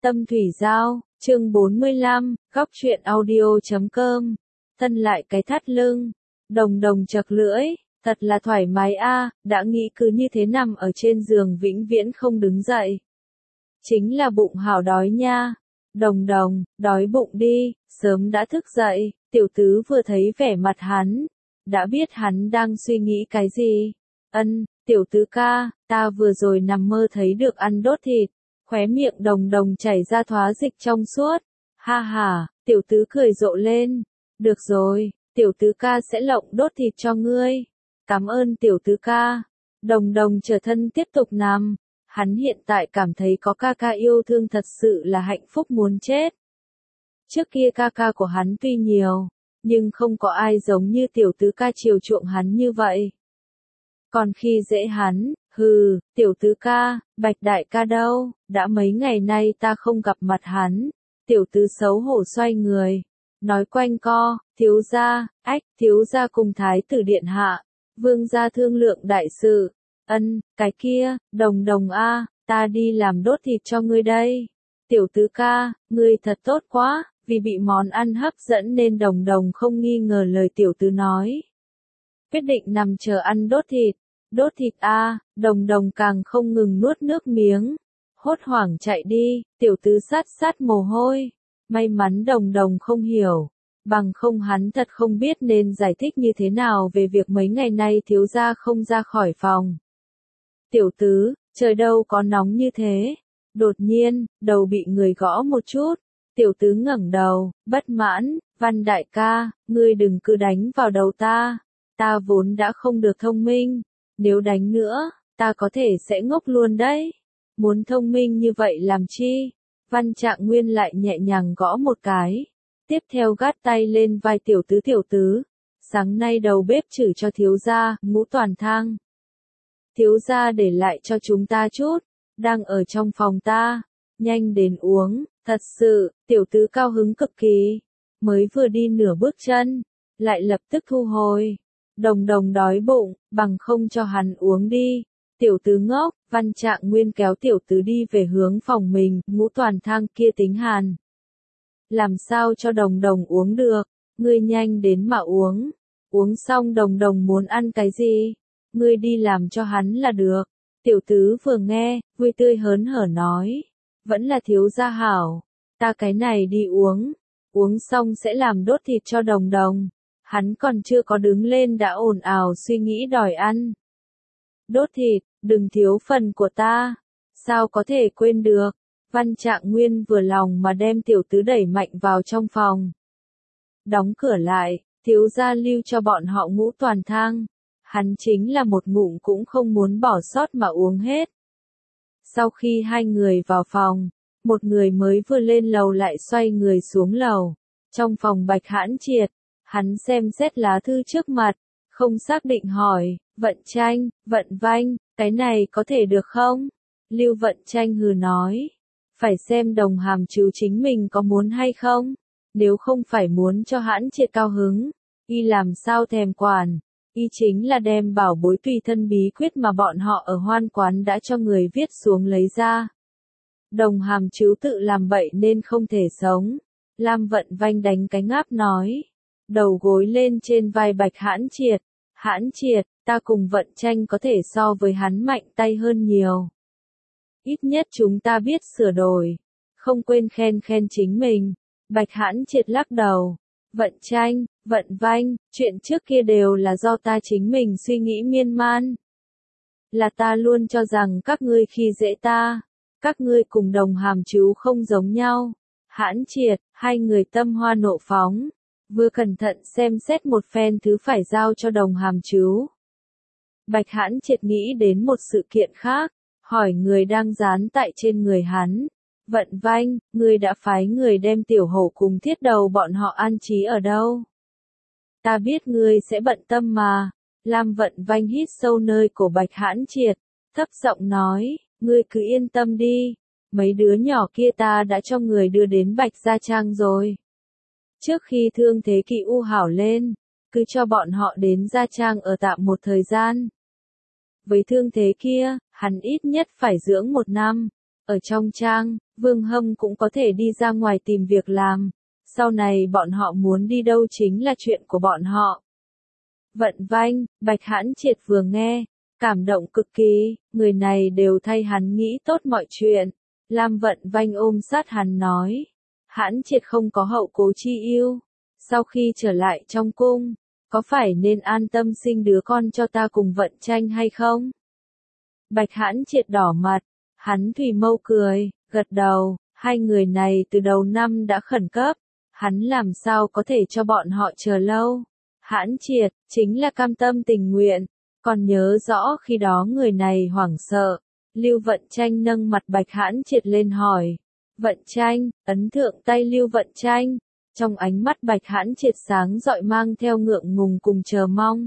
Tâm Thủy Giao, chương 45, góc truyện audio.com. Thân lại cái thắt lưng, Đồng Đồng chật lưỡi, thật là thoải mái a, đã nghĩ cứ như thế nằm ở trên giường vĩnh viễn không đứng dậy. Chính là bụng hảo đói nha. Đồng Đồng, đói bụng đi, sớm đã thức dậy, tiểu tứ vừa thấy vẻ mặt hắn, đã biết hắn đang suy nghĩ cái gì. Tiểu tứ ca, ta vừa rồi nằm mơ thấy được ăn đốt thịt. Khóe miệng Đồng Đồng chảy ra thoá dịch trong suốt. Ha ha, tiểu tứ cười rộ lên. Được rồi, tiểu tứ ca sẽ lộng đốt thịt cho ngươi. Cảm ơn tiểu tứ ca. Đồng Đồng trở thân tiếp tục nằm. Hắn hiện tại cảm thấy có ca ca yêu thương thật sự là hạnh phúc muốn chết. Trước kia ca ca của hắn tuy nhiều, nhưng không có ai giống như tiểu tứ ca chiều chuộng hắn như vậy. Còn khi dễ hắn, tiểu tứ ca, Bạch đại ca đâu, đã mấy ngày nay ta không gặp mặt hắn. Tiểu tứ xấu hổ xoay người, nói quanh co, thiếu gia cùng thái tử điện hạ, vương gia thương lượng đại sự. Cái kia, Đồng Đồng a, ta đi làm đốt thịt cho ngươi đây. Tiểu tứ ca, ngươi thật tốt quá, vì bị món ăn hấp dẫn nên Đồng Đồng không nghi ngờ lời tiểu tứ nói. Quyết định nằm chờ ăn đốt thịt. Đốt thịt a, Đồng Đồng càng không ngừng nuốt nước miếng. Hốt hoảng chạy đi, tiểu tứ sát mồ hôi. May mắn Đồng Đồng không hiểu. Bằng không hắn thật không biết nên giải thích như thế nào về việc mấy ngày nay thiếu gia không ra khỏi phòng. Tiểu tứ, trời đâu có nóng như thế. Đột nhiên, đầu bị người gõ một chút. Tiểu tứ ngẩng đầu, bất mãn, Văn đại ca, ngươi đừng cứ đánh vào đầu ta. Ta vốn đã không được thông minh. Nếu đánh nữa, ta có thể sẽ ngốc luôn đấy. Muốn thông minh như vậy làm chi? Văn Trạng Nguyên lại nhẹ nhàng gõ một cái. Tiếp theo gắt tay lên vai tiểu tứ. Sáng nay đầu bếp chửi cho thiếu gia, Ngũ Toàn Thang. Thiếu gia để lại cho chúng ta chút, đang ở trong phòng ta. Nhanh đến uống, thật sự, tiểu tứ cao hứng cực kỳ. Mới vừa đi nửa bước chân, lại lập tức thu hồi. Đồng Đồng đói bụng, bằng không cho hắn uống đi. Tiểu tứ ngốc, Văn Trạng Nguyên kéo tiểu tứ đi về hướng phòng mình, Ngũ Toàn Thang kia tính hàn. Làm sao cho Đồng Đồng uống được, ngươi nhanh đến mà uống. Uống xong Đồng Đồng muốn ăn cái gì, ngươi đi làm cho hắn là được. Tiểu tứ vừa nghe, vui tươi hớn hở nói. Vẫn là thiếu gia hảo, ta cái này đi uống. Uống xong sẽ làm đốt thịt cho Đồng Đồng. Hắn còn chưa có đứng lên đã ồn ào suy nghĩ đòi ăn. Đốt thịt, đừng thiếu phần của ta. Sao có thể quên được. Văn Trạng Nguyên vừa lòng mà đem tiểu tứ đẩy mạnh vào trong phòng. Đóng cửa lại, thiếu gia lưu cho bọn họ Ngũ Toàn Thang. Hắn chính là một ngụm cũng không muốn bỏ sót mà uống hết. Sau khi hai người vào phòng, một người mới vừa lên lầu lại xoay người xuống lầu. Trong phòng Bạch Hãn Triệt, hắn xem xét lá thư trước mặt, không xác định hỏi, Vận Tranh, Vận Vanh, cái này có thể được không? Lưu Vận Tranh hừ nói, phải xem Đồng Hàm Trú chính mình có muốn hay không, nếu không phải muốn cho Hãn Triệt cao hứng, y làm sao thèm quản, y chính là đem bảo bối tùy thân bí quyết mà bọn họ ở Hoan Quán đã cho người viết xuống lấy ra. Đồng Hàm Trú tự làm bậy nên không thể sống. Lam Vận Vanh đánh cái ngáp nói, đầu gối lên trên vai Bạch Hãn Triệt. Hãn Triệt, ta cùng Vận Tranh có thể so với hắn mạnh tay hơn nhiều. Ít nhất chúng ta biết sửa đổi. Không quên khen chính mình. Bạch Hãn Triệt lắc đầu. Vận Tranh, Vận Vanh, chuyện trước kia đều là do ta chính mình suy nghĩ miên man. Là ta luôn cho rằng các ngươi khi dễ ta. Các ngươi cùng Đồng Hàm Trú không giống nhau. Hãn Triệt, hai người tâm hoa nộ phóng. Vừa cẩn thận xem xét một phen thứ phải giao cho Đồng Hàm Trú. Bạch Hãn Triệt nghĩ đến một sự kiện khác, hỏi người đang dán tại trên người hắn. Vận Vanh, ngươi đã phái người đem tiểu hổ cùng thiết đầu bọn họ an trí ở đâu? Ta biết ngươi sẽ bận tâm mà. Lam Vận Vanh hít sâu nơi cổ Bạch Hãn Triệt, thấp giọng nói, ngươi cứ yên tâm đi. Mấy đứa nhỏ kia ta đã cho người đưa đến Bạch Gia Trang rồi. Trước khi thương thế kỳ u hảo lên, cứ cho bọn họ đến Gia Trang ở tạm một thời gian. Với thương thế kia, hắn ít nhất phải dưỡng 1 năm. Ở trong trang, Vương Hâm cũng có thể đi ra ngoài tìm việc làm. Sau này bọn họ muốn đi đâu chính là chuyện của bọn họ. Vận Vanh, Bạch Hãn Triệt vừa nghe, cảm động cực kỳ, người này đều thay hắn nghĩ tốt mọi chuyện. Lam Vận Vanh ôm sát hắn nói, Hãn Triệt không có hậu cố chi ưu, sau khi trở lại trong cung, có phải nên an tâm sinh đứa con cho ta cùng Vận Tranh hay không? Bạch Hãn Triệt đỏ mặt, hắn thủy mâu cười, gật đầu, hai người này từ đầu năm đã khẩn cấp, hắn làm sao có thể cho bọn họ chờ lâu. Hãn Triệt, chính là cam tâm tình nguyện, còn nhớ rõ khi đó người này hoảng sợ. Lưu Vận Tranh nâng mặt Bạch Hãn Triệt lên hỏi. Vận Tranh, ấn thượng tay Lưu Vận Tranh, trong ánh mắt Bạch Hãn Triệt sáng rọi mang theo ngượng ngùng cùng chờ mong.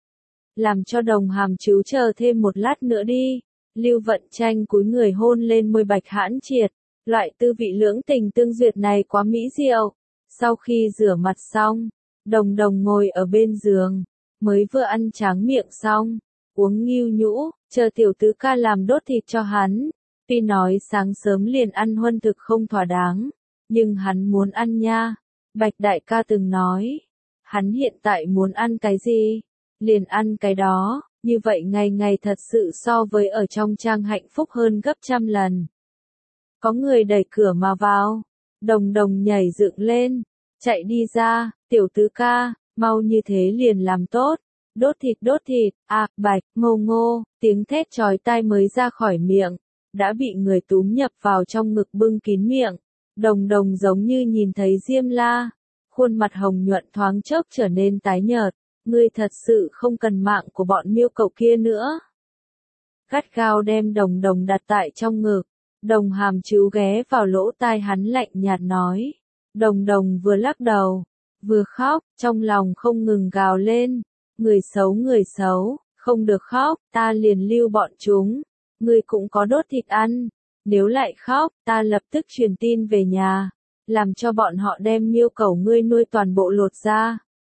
Làm cho Đồng Hàm Trú chờ thêm một lát nữa đi. Lưu Vận Tranh cúi người hôn lên môi Bạch Hãn Triệt, loại tư vị lưỡng tình tương duyệt này quá mỹ diệu. Sau khi rửa mặt xong, Đồng Đồng ngồi ở bên giường, mới vừa ăn tráng miệng xong, uống ngưu nhũ, chờ tiểu tứ ca làm đốt thịt cho hắn. Tuy nói sáng sớm liền ăn huân thực không thỏa đáng, nhưng hắn muốn ăn nha. Bạch đại ca từng nói, hắn hiện tại muốn ăn cái gì, liền ăn cái đó, như vậy ngày ngày thật sự so với ở trong trang hạnh phúc hơn gấp trăm lần. Có người đẩy cửa mà vào, Đồng Đồng nhảy dựng lên, chạy đi ra, tiểu tứ ca, mau như thế liền làm tốt, đốt thịt, Bạch, Ngô Ngô, tiếng thét chói tai mới ra khỏi miệng, đã bị người túm nhập vào trong ngực bưng kín miệng. Đồng Đồng giống như nhìn thấy Diêm La, khuôn mặt hồng nhuận thoáng chốc trở nên tái nhợt, ngươi thật sự không cần mạng của bọn miêu cậu kia nữa. Gắt gao đem Đồng Đồng đặt tại trong ngực, Đồng Hàm Trú ghé vào lỗ tai hắn lạnh nhạt nói. Đồng Đồng vừa lắc đầu, vừa khóc, trong lòng không ngừng gào lên, người xấu, không được khóc, ta liền lưu bọn chúng, ngươi cũng có đốt thịt ăn, nếu lại khóc, ta lập tức truyền tin về nhà, làm cho bọn họ đem miêu cẩu ngươi nuôi toàn bộ lột ra.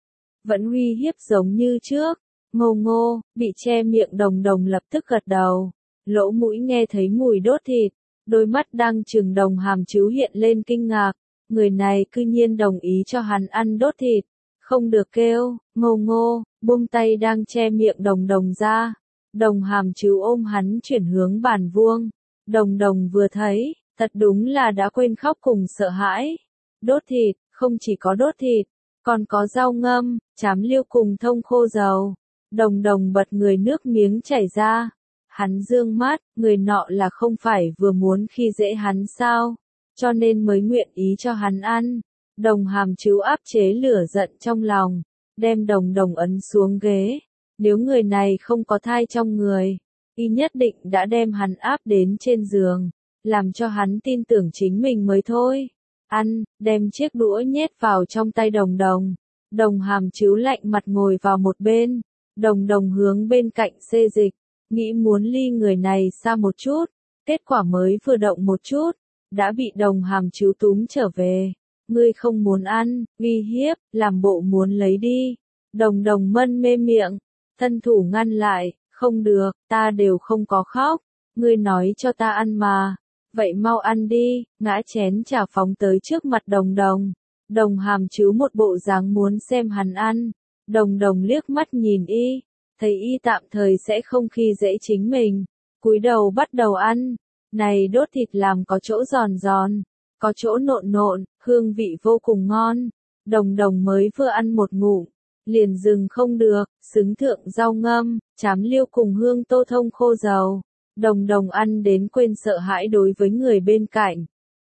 Vẫn uy hiếp giống như trước, Ngô Ngô, bị che miệng Đồng Đồng lập tức gật đầu, lỗ mũi nghe thấy mùi đốt thịt, đôi mắt đang trừng Đồng Hàm Trú hiện lên kinh ngạc, người này cư nhiên đồng ý cho hắn ăn đốt thịt, không được kêu, Ngô Ngô, buông tay đang che miệng Đồng Đồng ra. Đồng Hàm Trú ôm hắn chuyển hướng bàn vuông, Đồng Đồng vừa thấy, thật đúng là đã quên khóc cùng sợ hãi. Đốt thịt, không chỉ có đốt thịt, còn có rau ngâm, chám liêu cùng thông khô dầu. Đồng Đồng bật người nước miếng chảy ra. Hắn dương mắt, người nọ là không phải vừa muốn khi dễ hắn sao, cho nên mới nguyện ý cho hắn ăn. Đồng Hàm Trú áp chế lửa giận trong lòng, đem Đồng Đồng ấn xuống ghế. Nếu người này không có thai trong người, y nhất định đã đem hắn áp đến trên giường, làm cho hắn tin tưởng chính mình mới thôi. Ăn, đem chiếc đũa nhét vào trong tay Đồng Đồng. Đồng Hàm Trú lạnh mặt ngồi vào một bên, Đồng Đồng hướng bên cạnh xê dịch, nghĩ muốn ly người này xa một chút, kết quả mới vừa động một chút, đã bị Đồng Hàm Trú túm trở về. Ngươi không muốn ăn, uy hiếp, làm bộ muốn lấy đi. Đồng Đồng mân mê miệng, thân thủ ngăn lại, không được, ta đều không có khóc, ngươi nói cho ta ăn mà, vậy mau ăn đi, ngã chén trà phóng tới trước mặt Đồng Đồng. Đồng Hàm Trú một bộ dáng muốn xem hắn ăn, Đồng Đồng liếc mắt nhìn y, thấy y tạm thời sẽ không khi dễ chính mình, cúi đầu bắt đầu ăn, này đốt thịt làm có chỗ giòn giòn, có chỗ nộn nộn, hương vị vô cùng ngon. Đồng Đồng mới vừa ăn một ngụm, liền dừng không được, xứng thượng rau ngâm, chám liêu cùng hương tô thông khô dầu. Đồng Đồng ăn đến quên sợ hãi đối với người bên cạnh.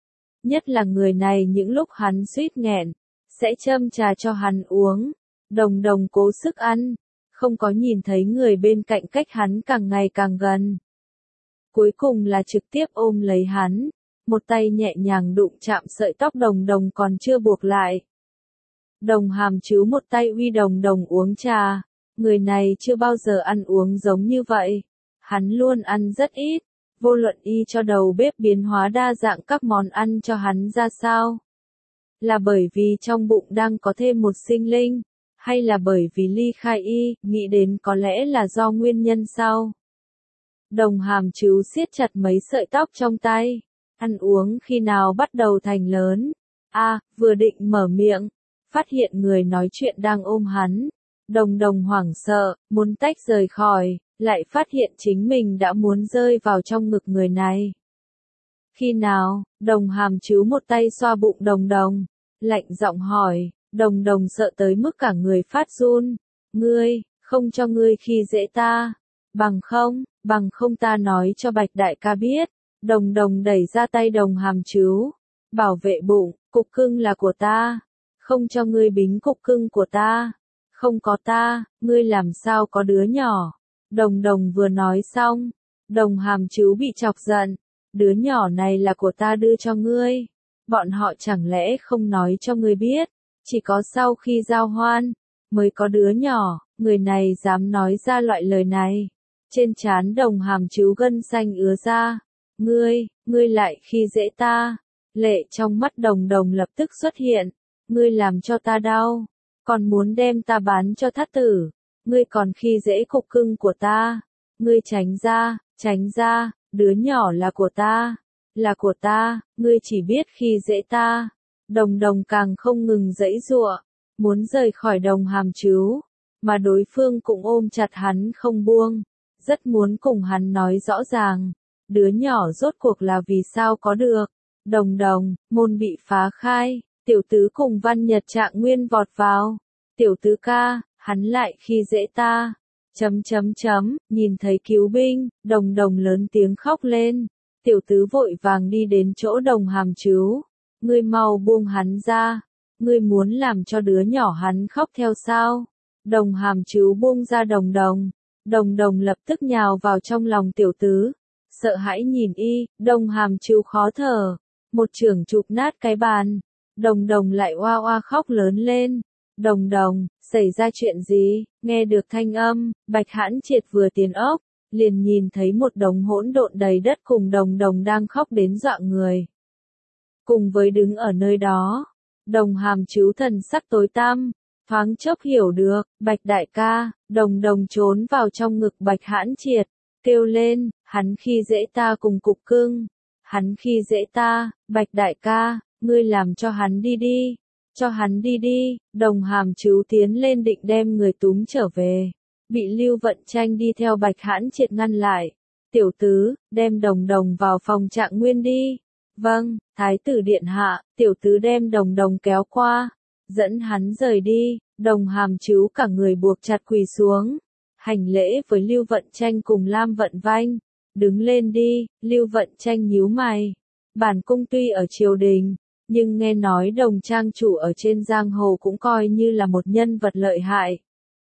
Nhất là người này những lúc hắn suýt nghẹn, sẽ châm trà cho hắn uống. Đồng Đồng cố sức ăn, không có nhìn thấy người bên cạnh cách hắn càng ngày càng gần. Cuối cùng là trực tiếp ôm lấy hắn, một tay nhẹ nhàng đụng chạm sợi tóc Đồng Đồng còn chưa buộc lại. Đồng Hàm Trú một tay uy Đồng Đồng uống trà, người này chưa bao giờ ăn uống giống như vậy. Hắn luôn ăn rất ít, vô luận y cho đầu bếp biến hóa đa dạng các món ăn cho hắn ra sao. Là bởi vì trong bụng đang có thêm một sinh linh, hay là bởi vì ly khai y, nghĩ đến có lẽ là do nguyên nhân sau. Đồng Hàm Trú siết chặt mấy sợi tóc trong tay. Ăn uống khi nào bắt đầu thành lớn? Vừa định mở miệng, phát hiện người nói chuyện đang ôm hắn. Đồng Đồng hoảng sợ, muốn tách rời khỏi, lại phát hiện chính mình đã muốn rơi vào trong ngực người này. Khi nào? Đồng Hàm Trú một tay xoa bụng Đồng Đồng, lạnh giọng hỏi. Đồng Đồng sợ tới mức cả người phát run. Ngươi, không cho ngươi khi dễ ta. Bằng không ta nói cho Bạch đại ca biết. Đồng Đồng đẩy ra tay Đồng Hàm Trú. Bảo vệ bụng, cục cưng là của ta. Không cho ngươi bính cục cưng của ta. Không có ta, ngươi làm sao có đứa nhỏ. Đồng Đồng vừa nói xong, Đồng Hàm Trú bị chọc giận. Đứa nhỏ này là của ta đưa cho ngươi. Bọn họ chẳng lẽ không nói cho ngươi biết. Chỉ có sau khi giao hoan, mới có đứa nhỏ. Người này dám nói ra loại lời này. Trên trán Đồng Hàm Trú gân xanh ứa ra. Ngươi lại khi dễ ta. Lệ trong mắt Đồng Đồng lập tức xuất hiện. Ngươi làm cho ta đau. Còn muốn đem ta bán cho thát tử. Ngươi còn khi dễ cục cưng của ta. Ngươi tránh ra, đứa nhỏ là của ta, ngươi chỉ biết khi dễ ta. Đồng Đồng càng không ngừng giãy giụa, muốn rời khỏi Đồng Hàm Trú, mà đối phương cũng ôm chặt hắn không buông, rất muốn cùng hắn nói rõ ràng, đứa nhỏ rốt cuộc là vì sao có được. Đồng Đồng, môn bị phá khai, tiểu tứ cùng Văn Nhật Trạng Nguyên vọt vào. Tiểu tứ ca, hắn lại khi dễ ta. Nhìn thấy cứu binh, Đồng Đồng lớn tiếng khóc lên. Tiểu tứ vội vàng đi đến chỗ Đồng Hàm Trú. Ngươi mau buông hắn ra. Ngươi muốn làm cho đứa nhỏ hắn khóc theo sao? Đồng Hàm Trú buông ra Đồng Đồng. Đồng Đồng lập tức nhào vào trong lòng tiểu tứ. Sợ hãi nhìn Đồng Hàm Trú khó thở. Một chưởng chụp nát cái bàn. Đồng Đồng lại oa oa khóc lớn lên. Đồng Đồng, xảy ra chuyện gì? Nghe được thanh âm, Bạch Hãn Triệt vừa tiến ốc, liền nhìn thấy một đống hỗn độn đầy đất cùng Đồng Đồng đang khóc đến dọa người. Cùng với đứng ở nơi đó, Đồng Hàm Trú thần sắc tối tăm, thoáng chốc hiểu được, Bạch đại ca. Đồng Đồng trốn vào trong ngực Bạch Hãn Triệt, kêu lên, hắn khi dễ ta cùng cục cưng. Hắn khi dễ ta, Bạch đại ca, ngươi làm cho hắn đi đi. Cho hắn đi đi. Đồng Hàm Trú tiến lên định đem người túm trở về. Bị Lưu Vận Tranh đi theo Bạch Hãn Triệt ngăn lại. Tiểu tứ, đem Đồng Đồng vào phòng Trạng Nguyên đi. Vâng, Thái tử điện hạ. Tiểu tứ đem Đồng Đồng kéo qua, dẫn hắn rời đi. Đồng Hàm Trú cả người buộc chặt quỳ xuống, hành lễ với Lưu Vận Tranh cùng Lam Vận Vanh. Đứng lên đi. Lưu Vận Tranh nhíu mày. Bản cung tuy ở triều đình, nhưng nghe nói Đồng trang chủ ở trên giang hồ cũng coi như là một nhân vật lợi hại.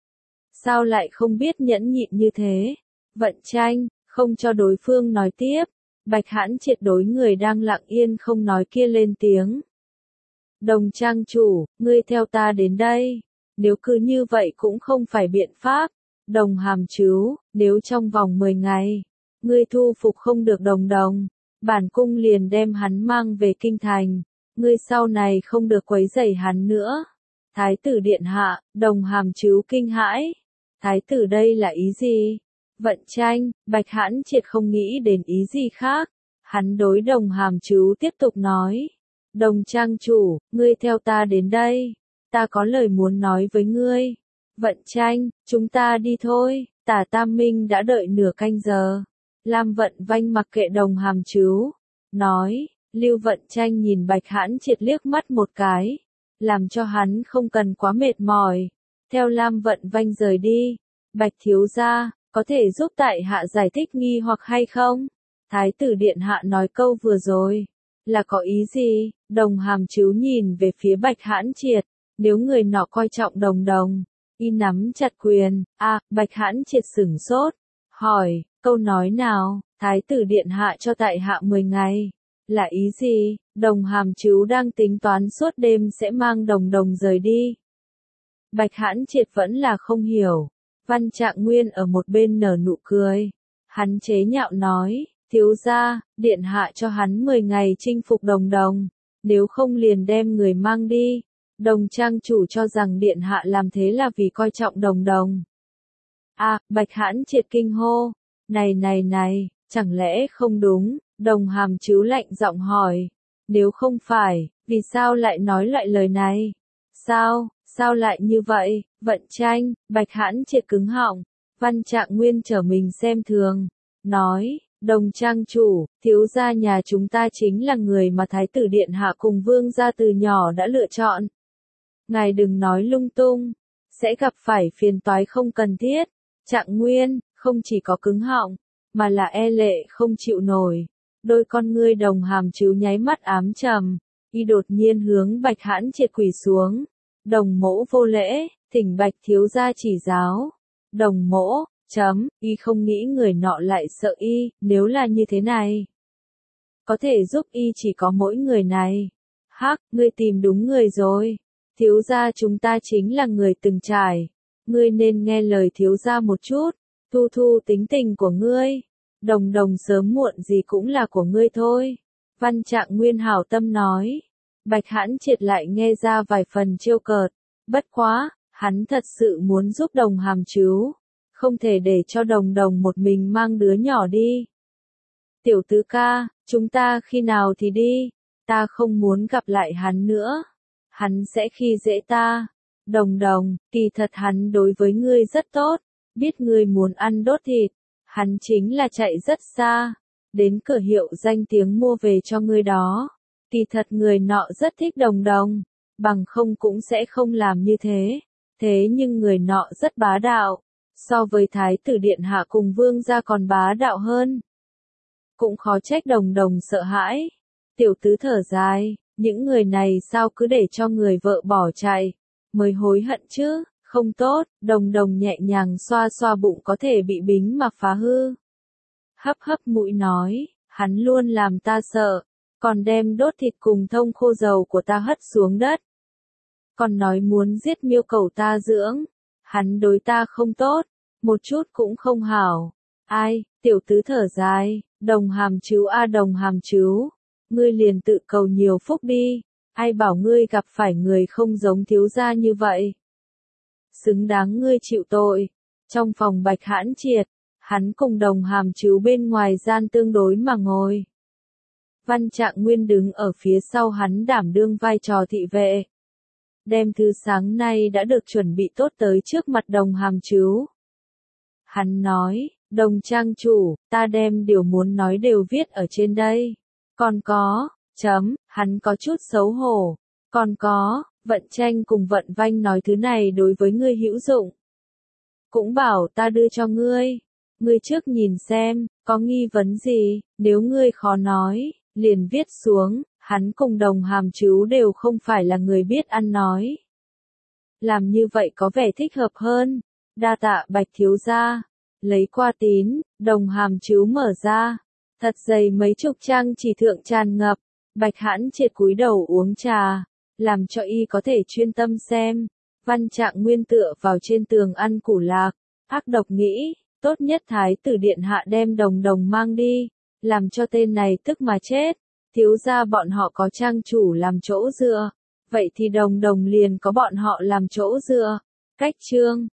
Sao lại không biết nhẫn nhịn như thế? Vận Tranh, không cho đối phương nói tiếp. Bạch Hãn Triệt đối người đang lặng yên không nói kia lên tiếng. Đồng trang chủ, ngươi theo ta đến đây. Nếu cứ như vậy cũng không phải biện pháp. Đồng Hàm Trú, nếu trong vòng 10 ngày, ngươi thu phục không được Đồng Đồng, bản cung liền đem hắn mang về kinh thành. Ngươi sau này không được quấy rầy hắn nữa. Thái tử điện hạ. Đồng Hàm Trú kinh hãi. Thái tử đây là ý gì? Vận Tranh, Bạch Hãn Triệt không nghĩ đến ý gì khác. Hắn đối Đồng Hàm Trú tiếp tục nói. Đồng trang chủ, ngươi theo ta đến đây. Ta có lời muốn nói với ngươi. Vận Tranh, chúng ta đi thôi. Tả Tam Minh đã đợi nửa canh giờ. Lam Vận Vanh mặc kệ Đồng Hàm Trú, nói. Lưu Vận Tranh nhìn Bạch Hãn Triệt liếc mắt một cái, làm cho hắn không cần quá mệt mỏi. Theo Lam Vận Vanh rời đi. Bạch thiếu gia, có thể giúp tại hạ giải thích nghi hoặc hay không? Thái tử điện hạ nói câu vừa rồi, là có ý gì? Đồng Hàm Trú nhìn về phía Bạch Hãn Triệt, nếu người nọ coi trọng Đồng Đồng, y nắm chặt quyền. Bạch Hãn Triệt sửng sốt, hỏi, câu nói nào? Thái tử điện hạ cho tại hạ 10 ngày. Là ý gì? Đồng Hàm Trú đang tính toán suốt đêm sẽ mang Đồng Đồng rời đi. Bạch Hãn Triệt vẫn là không hiểu. Văn Trạng Nguyên ở một bên nở nụ cười. Hắn chế nhạo nói, thiếu gia, điện hạ cho hắn 10 ngày chinh phục Đồng Đồng, nếu không liền đem người mang đi. Đồng trang chủ cho rằng điện hạ làm thế là vì coi trọng Đồng Đồng. Bạch Hãn Triệt kinh hô, Này, chẳng lẽ không đúng? Đồng Hàm Trứu lạnh giọng hỏi. Nếu không phải, vì sao lại nói loại lời này? Sao lại như vậy? Vận Tranh, Bạch Hãn Triệt cứng họng. Văn Trạng Nguyên trở mình xem thường, nói, Đồng trang chủ, thiếu gia nhà chúng ta chính là người mà Thái tử Điện Hạ cùng Vương gia từ nhỏ đã lựa chọn. Ngài đừng nói lung tung, sẽ gặp phải phiền toái không cần thiết. Trạng Nguyên, không chỉ có cứng họng, mà là e lệ không chịu nổi. Đôi con ngươi Đồng Hàm Trứu nháy mắt ám trầm, y đột nhiên hướng Bạch Hãn Triệt quỳ xuống. Đồng mỗ vô lễ, thỉnh Bạch thiếu gia chỉ giáo. Đồng mỗ, y không nghĩ người nọ lại sợ y, nếu là như thế này. Có thể giúp y chỉ có mỗi người này. Hắc, ngươi tìm đúng người rồi. Thiếu gia chúng ta chính là người từng trải. Ngươi nên nghe lời thiếu gia một chút. Thu tính tình của ngươi. Đồng sớm muộn gì cũng là của ngươi thôi. Văn Trạng Nguyên hảo tâm nói. Bạch Hãn Triệt lại nghe ra vài phần trêu cợt. Bất quá, hắn thật sự muốn giúp Đồng Hàm Trứu. Không thể để cho Đồng một mình mang đứa nhỏ đi. Tiểu tứ ca, chúng ta khi nào thì đi? Ta không muốn gặp lại hắn nữa. Hắn sẽ khi dễ ta. Đồng, kỳ thật hắn đối với ngươi rất tốt. Biết ngươi muốn ăn đốt thịt. Hắn chính là chạy rất xa. Đến cửa hiệu danh tiếng mua về cho ngươi đó. Kỳ thật người nọ rất thích Đồng. Bằng không cũng sẽ không làm như thế. Thế nhưng người nọ rất bá đạo. So với Thái tử Điện Hạ cùng Vương gia còn bá đạo hơn. Cũng khó trách Đồng sợ hãi. Tiểu tứ thở dài, những người này sao cứ để cho người vợ bỏ chạy, mới hối hận chứ, không tốt. Đồng nhẹ nhàng xoa xoa bụng có thể bị bính mà phá hư. Hấp mũi nói, hắn luôn làm ta sợ, còn đem đốt thịt cùng thông khô dầu của ta hất xuống đất. Còn nói muốn giết Miêu Cẩu ta dưỡng, hắn đối ta không tốt, một chút cũng không hảo. Ai, tiểu tứ thở dài, Đồng Hàm Trứu Đồng Hàm Trứu, ngươi liền tự cầu nhiều phúc đi, ai bảo ngươi gặp phải người không giống thiếu gia như vậy. Xứng đáng ngươi chịu tội. Trong phòng Bạch Hãn Triệt, hắn cùng Đồng Hàm Trứu bên ngoài gian tương đối mà ngồi. Văn Trạng Nguyên đứng ở phía sau hắn đảm đương vai trò thị vệ. Đem thư sáng nay đã được chuẩn bị tốt tới trước mặt Đồng Hàm Trứu. Hắn nói, Đồng trang chủ, ta đem điều muốn nói đều viết ở trên đây. Còn có, hắn có chút xấu hổ. Còn có, Vận Tranh cùng Vận Vanh nói thứ này đối với ngươi hữu dụng. Cũng bảo ta đưa cho ngươi. Ngươi trước nhìn xem, có nghi vấn gì, nếu ngươi khó nói, liền viết xuống. Hắn cùng Đồng Hàm Trứu đều không phải là người biết ăn nói. Làm như vậy có vẻ thích hợp hơn. Đa tạ Bạch thiếu gia. Lấy qua tín, Đồng Hàm Trứu mở ra. Thật dày mấy chục trang chỉ thượng tràn ngập. Bạch Hãn Triệt cúi đầu uống trà, làm cho y có thể chuyên tâm xem. Văn Trạng Nguyên tựa vào trên tường ăn củ lạc, ác độc nghĩ, tốt nhất Thái tử Điện Hạ đem Đồng mang đi, làm cho tên này tức mà chết. Thiếu gia bọn họ có trang chủ làm chỗ dựa, vậy thì Đồng liền có bọn họ làm chỗ dựa. Cách chương